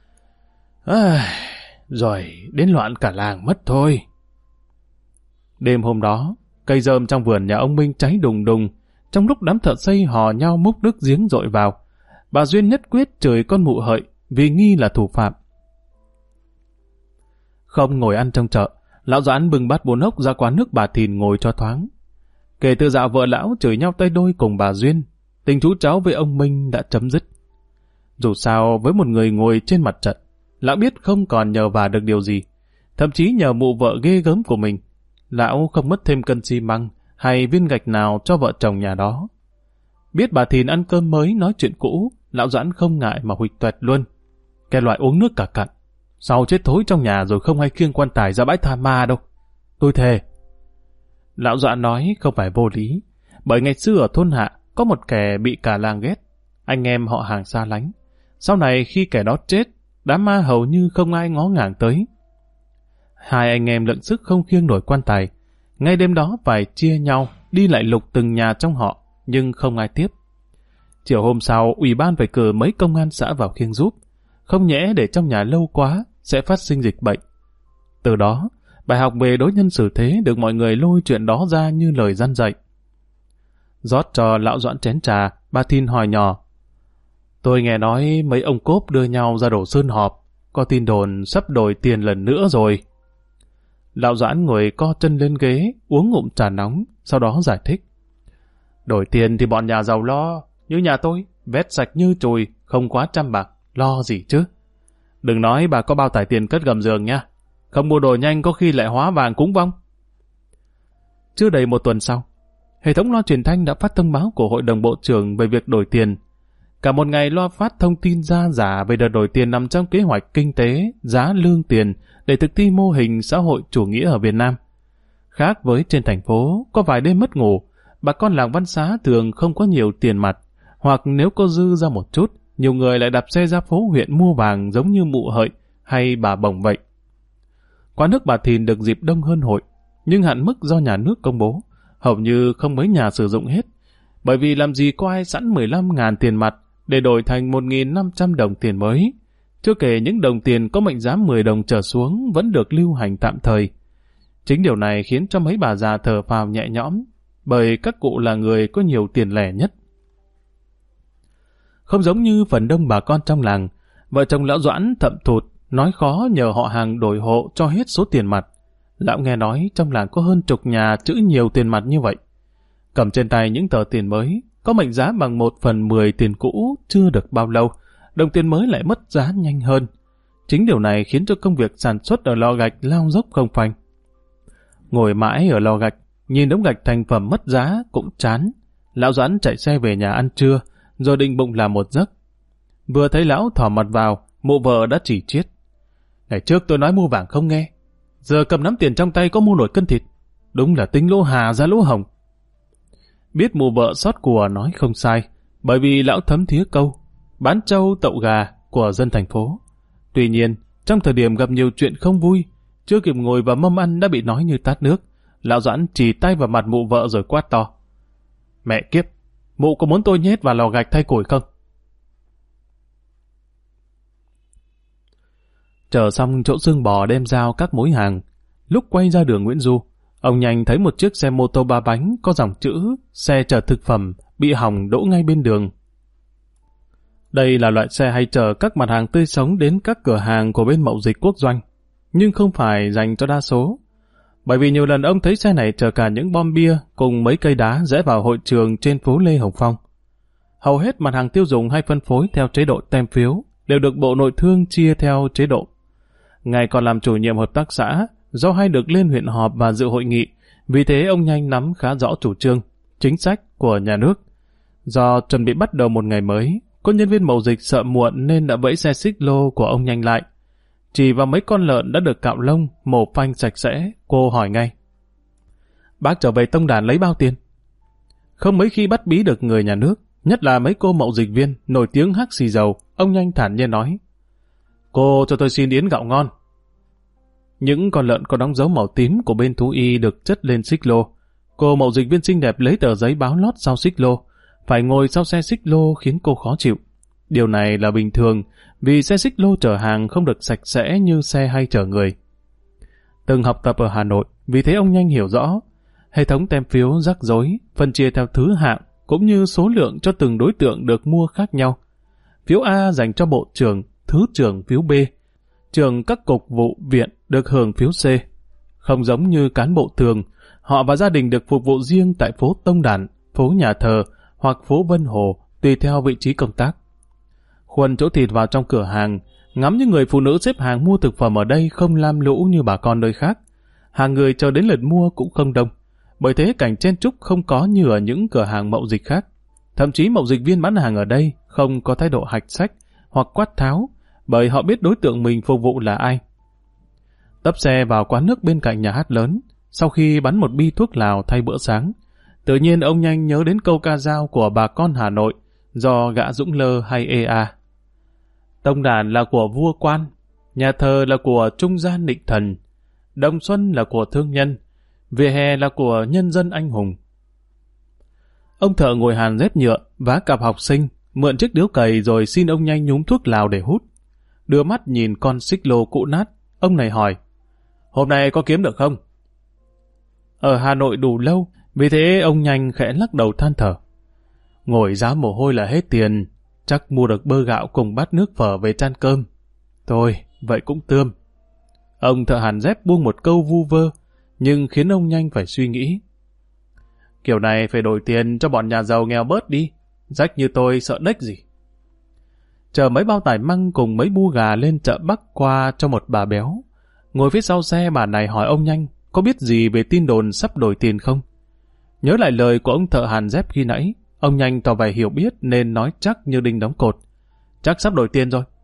rồi đến loạn cả làng mất thôi. Đêm hôm đó, cây rơm trong vườn nhà ông Minh cháy đùng đùng. Trong lúc đám thợ xây hò nhau múc nước giếng dội vào, bà Duyên nhất quyết chửi con mụ hợi vì nghi là thủ phạm. Không ngồi ăn trong chợ, lão Doãn bưng bát bún ốc ra quán nước bà Thìn ngồi cho thoáng. Kể từ dạo vợ lão chửi nhau tay đôi cùng bà Duyên, tình chú cháu với ông Minh đã chấm dứt. Dù sao với một người ngồi trên mặt trận, lão biết không còn nhờ vả được điều gì, thậm chí nhờ mụ vợ ghê gớm của mình, lão không mất thêm cân xi măng hay viên gạch nào cho vợ chồng nhà đó. Biết bà Thìn ăn cơm mới nói chuyện cũ, lão Doãn không ngại mà huỵch toẹt luôn. Cái loại uống nước cả cặn, sau chết thối trong nhà rồi không hay khiêng quan tài ra bãi tha ma đâu. Tôi thề. Lão Doãn nói không phải vô lý, bởi ngày xưa ở thôn Hạ có một kẻ bị cả làng ghét, anh em họ hàng xa lánh. Sau này khi kẻ đó chết, đám ma hầu như không ai ngó ngàng tới. Hai anh em lận sức không khiêng nổi quan tài, ngay đêm đó phải chia nhau đi lại lục từng nhà trong họ, nhưng không ai tiếp. Chiều hôm sau, ủy ban phải cử mấy công an xã vào khiêng giúp, không nhẽ để trong nhà lâu quá sẽ phát sinh dịch bệnh. Từ đó, bài học về đối nhân xử thế được mọi người lôi chuyện đó ra như lời răn dạy. Rót cho lão Doãn chén trà, bà Thìn hỏi nhỏ, tôi nghe nói mấy ông cốp đưa nhau ra đổ sơn họp, có tin đồn sắp đổi tiền lần nữa rồi. Lão Doãn ngồi co chân lên ghế, uống ngụm trà nóng, sau đó giải thích. Đổi tiền thì bọn nhà giàu lo, như nhà tôi, vét sạch như chùi, không quá 100 bạc, lo gì chứ. Đừng nói bà có bao tải tiền cất gầm giường nha. Không mua đồ nhanh có khi lại hóa vàng cúng vong. Chưa đầy một tuần sau, hệ thống loa truyền thanh đã phát thông báo của Hội đồng Bộ trưởng về việc đổi tiền. Cả một ngày loa phát thông tin ra giả về đợt đổi tiền nằm trong kế hoạch kinh tế, giá lương tiền để thực thi mô hình xã hội chủ nghĩa ở Việt Nam. Khác với trên thành phố, có vài đêm mất ngủ, bà con làng Văn Xá thường không có nhiều tiền mặt, hoặc nếu có dư ra một chút, nhiều người lại đạp xe ra phố huyện mua vàng giống như mụ Hợi hay bà Bồng vậy. Quán nước bà Thìn được dịp đông hơn hội, nhưng hạn mức do nhà nước công bố, hầu như không mấy nhà sử dụng hết, bởi vì làm gì có ai sẵn 15.000 tiền mặt để đổi thành 1.500 đồng tiền mới. Chưa kể những đồng tiền có mệnh giá 10 đồng trở xuống vẫn được lưu hành tạm thời. Chính điều này khiến cho mấy bà già thở phào nhẹ nhõm, bởi các cụ là người có nhiều tiền lẻ nhất. Không giống như phần đông bà con trong làng, vợ chồng lão Doãn thậm thụt, nói khó nhờ họ hàng đổi hộ cho hết số tiền mặt. Lão nghe nói trong làng có hơn chục nhà trữ nhiều tiền mặt như vậy. Cầm trên tay những tờ tiền mới, có mệnh giá bằng 1/10 tiền cũ chưa được bao lâu, đồng tiền mới lại mất giá nhanh hơn. Chính điều này khiến cho công việc sản xuất ở lò gạch lao dốc không phanh. Ngồi mãi ở lò gạch, nhìn đống gạch thành phẩm mất giá cũng chán. Lão Doãn chạy xe về nhà ăn trưa, rồi định bụng làm một giấc. Vừa thấy lão thò mặt vào, mụ vợ đã chỉ chiết. Ngày trước tôi nói mua vàng không nghe, giờ cầm nắm tiền trong tay có mua nổi cân thịt. Đúng là tính lỗ hà ra lỗ hồng. Biết mụ vợ xót của nói không sai, bởi vì lão thấm thía câu bán trâu tậu gà của dân thành phố. Tuy nhiên, trong thời điểm gặp nhiều chuyện không vui, chưa kịp ngồi vào mâm ăn đã bị nói như tát nước. Lão Doãn chỉ tay vào mặt mụ vợ rồi quát to. Mẹ kiếp, mụ có muốn tôi nhét vào lò gạch thay củi không? Chờ xong chỗ xương bò đem giao các mối hàng, lúc quay ra đường Nguyễn Du, ông nhanh thấy một chiếc xe mô tô 3 bánh có dòng chữ xe chở thực phẩm bị hỏng đỗ ngay bên đường. Đây là loại xe hay chở các mặt hàng tươi sống đến các cửa hàng của bên Mậu Dịch Quốc Doanh, nhưng không phải dành cho đa số. Bởi vì nhiều lần ông thấy xe này chở cả những bom bia cùng mấy cây đá rẽ vào hội trường trên phố Lê Hồng Phong. Hầu hết mặt hàng tiêu dùng hay phân phối theo chế độ tem phiếu đều được Bộ Nội thương chia theo chế độ. Ngài còn làm chủ nhiệm hợp tác xã, do hay được lên huyện họp và dự hội nghị, vì thế ông nhanh nắm khá rõ chủ trương, chính sách của nhà nước. Do chuẩn bị bắt đầu một ngày mới, có nhân viên Mậu Dịch sợ muộn nên đã vẫy xe xích lô của ông nhanh lại. Chỉ vào mấy con lợn đã được cạo lông, mổ phanh sạch sẽ, cô hỏi ngay. Bác trở về tông đàn lấy bao tiền? Không mấy khi bắt bí được người nhà nước, nhất là mấy cô Mậu Dịch viên nổi tiếng hắc xì dầu, ông nhanh thản nhiên nói. Cô cho tôi xin yến gạo ngon. Những con lợn có đóng dấu màu tím của bên thú y được chất lên xích lô. Cô Mậu Dịch viên xinh đẹp lấy tờ giấy báo lót sau xích lô. Phải ngồi sau xe xích lô khiến cô khó chịu. Điều này là bình thường, vì xe xích lô chở hàng không được sạch sẽ như xe hay chở người. Từng học tập ở Hà Nội, vì thế ông nhanh hiểu rõ. Hệ thống tem phiếu rắc rối, phân chia theo thứ hạng, cũng như số lượng cho từng đối tượng được mua khác nhau. Phiếu A dành cho bộ trưởng, thứ trưởng phiếu B. Trưởng các cục vụ viện được hưởng phiếu C. Không giống như cán bộ thường, họ và gia đình được phục vụ riêng tại phố Tông Đản, phố Nhà Thờ hoặc phố Vân Hồ, tùy theo vị trí công tác. Khuân chỗ thịt vào trong cửa hàng, ngắm những người phụ nữ xếp hàng mua thực phẩm ở đây không lam lũ như bà con nơi khác. Hàng người chờ đến lượt mua cũng không đông, bởi thế cảnh chen chúc không có như ở những cửa hàng Mậu Dịch khác. Thậm chí Mậu Dịch viên bán hàng ở đây không có thái độ hạch sách hoặc quát tháo, bởi họ biết đối tượng mình phục vụ là ai. Tấp xe vào quán nước bên cạnh nhà hát lớn, sau khi bắn một bi thuốc lào thay bữa sáng, tự nhiên ông nhanh nhớ đến câu ca dao của bà con Hà Nội do gã Dũng Lơ hay EA. Tông đàn là của vua quan, nhà thờ là của trung gian định thần, đồng xuân là của thương nhân, vỉa hè là của nhân dân anh hùng. Ông thợ ngồi hàn dép nhựa, vá cặp học sinh, mượn chiếc điếu cày rồi xin ông nhanh nhúng thuốc lào để hút. Đưa mắt nhìn con xích lô cũ nát, ông này hỏi, hôm nay có kiếm được không? Ở Hà Nội đủ lâu, vì thế ông nhanh khẽ lắc đầu than thở. Ngồi giá mồ hôi là hết tiền, chắc mua được bơ gạo cùng bát nước phở về chan cơm. Thôi, vậy cũng tươm. Ông thợ hàn dép buông một câu vu vơ, nhưng khiến ông nhanh phải suy nghĩ. Kiểu này phải đổi tiền cho bọn nhà giàu nghèo bớt đi, rách như tôi sợ đếch gì. chở mấy bao tải măng cùng mấy bu gà lên chợ Bắc qua cho một bà béo. Ngồi phía sau xe, bà này hỏi ông Nhanh có biết gì về tin đồn sắp đổi tiền không. Nhớ lại lời của ông thợ hàn dép khi nãy, ông Nhanh tỏ vẻ hiểu biết nên nói chắc như đinh đóng cột. Chắc sắp đổi tiền rồi.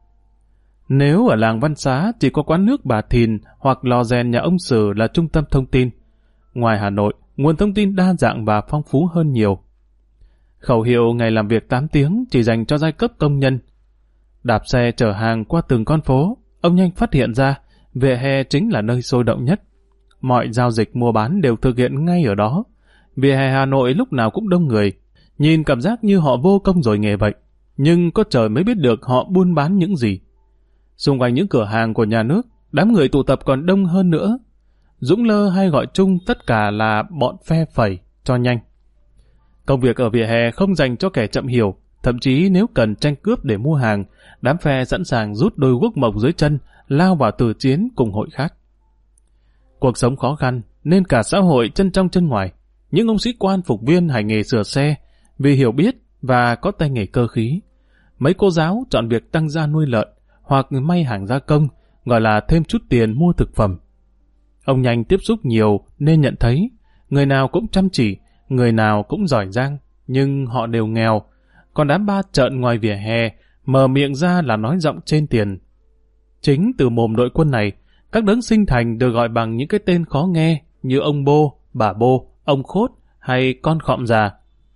Nếu ở làng Văn Xá chỉ có quán nước bà Thìn hoặc lò rèn nhà ông Sử là trung tâm thông tin. Ngoài Hà Nội, nguồn thông tin đa dạng và phong phú hơn nhiều. Khẩu hiệu ngày làm việc 8 tiếng chỉ dành cho giai cấp công nhân. Đạp xe chở hàng qua từng con phố, ông Nhanh phát hiện ra vỉa hè chính là nơi sôi động nhất. Mọi giao dịch mua bán đều thực hiện ngay ở đó. Vỉa hè Hà Nội lúc nào cũng đông người, nhìn cảm giác như họ vô công rồi nghề vậy. Nhưng có trời mới biết được họ buôn bán những gì. Xung quanh những cửa hàng của nhà nước, đám người tụ tập còn đông hơn nữa. Dũng Lơ hay gọi chung tất cả là bọn phe phẩy cho nhanh. Công việc ở vỉa hè không dành cho kẻ chậm hiểu, thậm chí nếu cần tranh cướp để mua hàng, đám phe sẵn sàng rút đôi guốc mộc dưới chân, lao vào tử chiến cùng hội khác. Cuộc sống khó khăn nên cả xã hội chân trong chân ngoài. Những ông sĩ quan phục viên hành nghề sửa xe vì hiểu biết và có tay nghề cơ khí. Mấy cô giáo chọn việc tăng gia nuôi lợn hoặc may hàng gia công, gọi là thêm chút tiền mua thực phẩm. Ông Nhanh tiếp xúc nhiều nên nhận thấy người nào cũng chăm chỉ, người nào cũng giỏi giang, nhưng họ đều nghèo. Còn đám ba trợn ngoài vỉa hè mở miệng ra là nói giọng trên tiền. Chính từ mồm đội quân này, các đấng sinh thành được gọi bằng những cái tên khó nghe như ông Bô, bà Bô, ông Khốt hay con khọm già.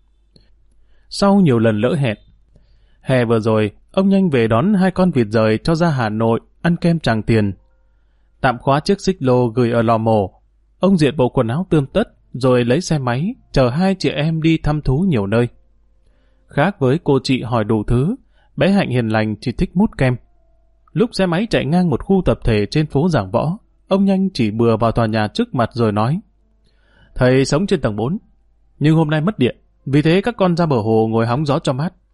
Sau nhiều lần lỡ hẹn, hè vừa rồi, ông Nhanh về đón 2 con vịt rời cho ra Hà Nội ăn kem Tràng Tiền. Tạm khóa chiếc xích lô gửi ở lò mổ. Ông diện bộ quần áo tươm tất, rồi lấy xe máy, chở 2 chị em đi thăm thú nhiều nơi. Khác với cô chị hỏi đủ thứ, bé Hạnh hiền lành chỉ thích mút kem. Lúc xe máy chạy ngang một khu tập thể trên phố Giảng Võ, ông Nhanh chỉ bừa vào tòa nhà trước mặt rồi nói: Thầy sống trên tầng 4, nhưng hôm nay mất điện, vì thế các con ra bờ hồ ngồi hóng gió cho mát.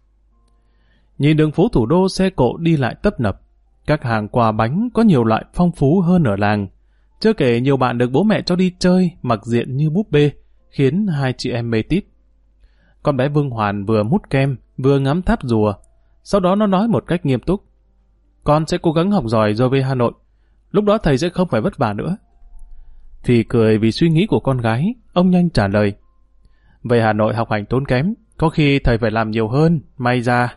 Nhìn đường phố thủ đô xe cộ đi lại tấp nập, các hàng quà bánh có nhiều loại phong phú hơn ở làng. Chưa kể nhiều bạn được bố mẹ cho đi chơi mặc diện như búp bê, khiến 2 chị em mê tít. Con bé Vương Hoàn vừa mút kem, vừa ngắm tháp rùa. Sau đó nó nói một cách nghiêm túc: Con sẽ cố gắng học giỏi rồi về Hà Nội. Lúc đó thầy sẽ không phải vất vả nữa. Phì cười vì suy nghĩ của con gái, ông Nhanh trả lời: Về Hà Nội học hành tốn kém, có khi thầy phải làm nhiều hơn, may ra.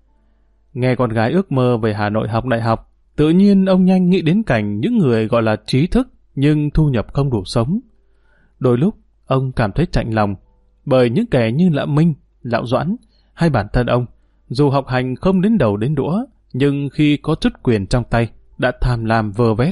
Nghe con gái ước mơ về Hà Nội học đại học, tự nhiên ông Nhanh nghĩ đến cảnh những người gọi là trí thức nhưng thu nhập không đủ sống. Đôi lúc, ông cảm thấy chạnh lòng, bởi những kẻ như Lạ Minh, Lão Doãn hay bản thân ông, dù học hành không đến đầu đến đũa, nhưng khi có chút quyền trong tay, đã tham lam vơ vét.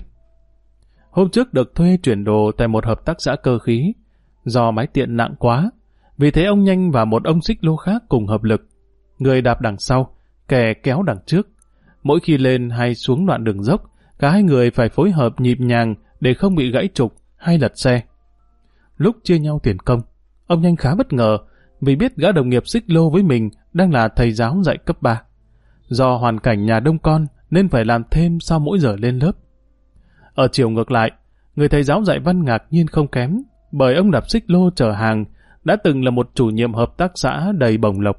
Hôm trước được thuê chuyển đồ tại một hợp tác xã cơ khí, do máy tiện nặng quá, vì thế ông Nhanh và một ông xích lô khác cùng hợp lực. Người đạp đằng sau, kẻ kéo đằng trước. Mỗi khi lên hay xuống đoạn đường dốc, cả hai người phải phối hợp nhịp nhàng để không bị gãy trục hay lật xe. Lúc chia nhau tiền công, ông Nhanh khá bất ngờ vì biết gã đồng nghiệp xích lô với mình đang là thầy giáo dạy cấp 3. Do hoàn cảnh nhà đông con nên phải làm thêm sau mỗi giờ lên lớp. Ở chiều ngược lại, người thầy giáo dạy văn ngạc nhiên không kém, bởi ông đạp xích lô chở hàng, đã từng là một chủ nhiệm hợp tác xã đầy bồng lộc.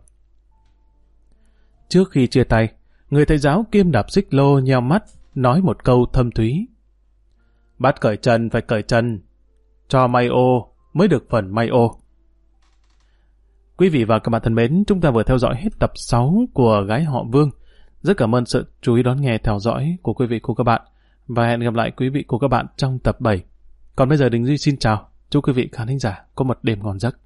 Trước khi chia tay, người thầy giáo kiêm đạp xích lô nheo mắt, nói một câu thâm thúy: Bắt cởi trần phải cởi trần, cho may ô mới được phần may ô. Quý vị và các bạn thân mến, chúng ta vừa theo dõi hết tập 6 của Gái Họ Vương. Rất cảm ơn sự chú ý đón nghe theo dõi của quý vị cùng các bạn, và hẹn gặp lại quý vị cùng các bạn trong tập 7. Còn bây giờ Đình Duy xin chào, chúc quý vị khán thính giả có một đêm ngon giấc.